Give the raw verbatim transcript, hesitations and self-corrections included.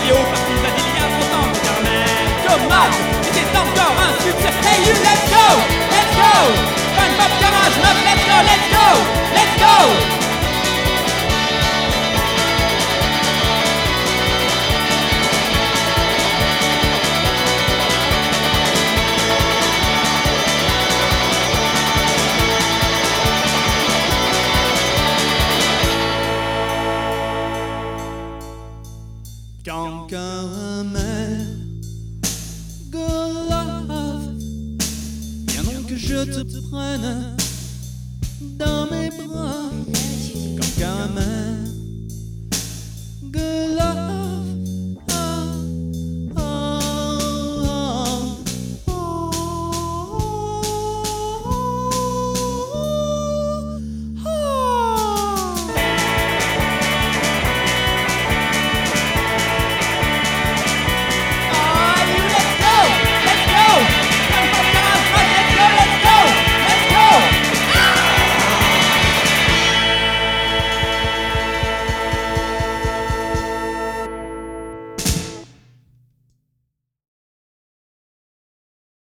vidéo partie à des liens sont encore mais dommage, c'est encore un succès. Hey you, let's go, let's go. Fun pop garage, meuf, let's go, let's go, let's go. Quand caramel, go love, viens donc que je te prenne